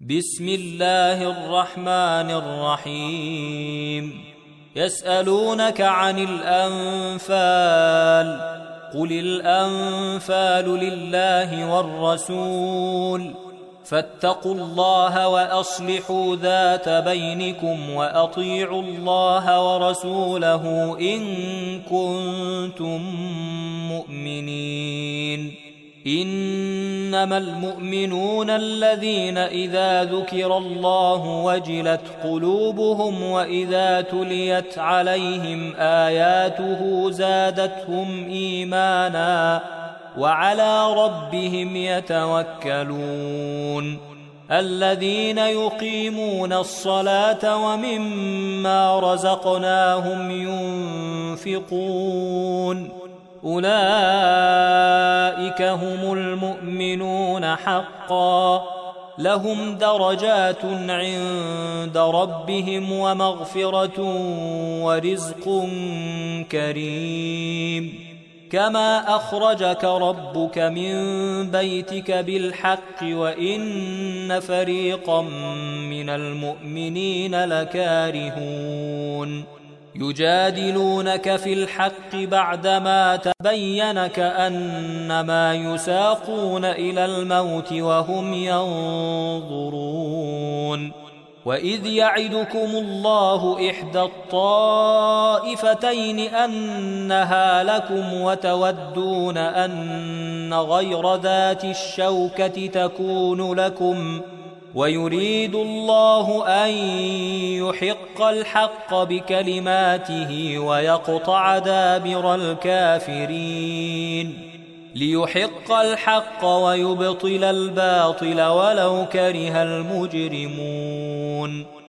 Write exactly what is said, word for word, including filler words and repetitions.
بسم الله الرحمن الرحيم يسألونك عن الأنفال قل الأنفال لله والرسول فاتقوا الله وأصلحوا ذات بينكم وأطيعوا الله ورسوله إن كنتم مؤمنين إنما المؤمنون الذين إذا ذكر الله وجلت قلوبهم وإذا تليت عليهم آياته زادتهم إيمانا وعلى ربهم يتوكلون الذين يقيمون الصلاة ومما رزقناهم ينفقون أولئك هم المؤمنون حقا لهم درجات عند ربهم ومغفرة ورزق كريم كما أخرجك ربك من بيتك بالحق وإن فريقا من المؤمنين لكارهون يجادلونك في الحق بعدما تبين كأنما يساقون إلى الموت وهم ينظرون وإذ يعدكم الله إحدى الطائفتين أنها لكم وتودون أن غير ذات الشوكة تكون لكم ويريد الله أن يحق الحق بكلماته ويقطع دابر الكافرين ليحق الحق ويبطل الباطل ولو كره المجرمون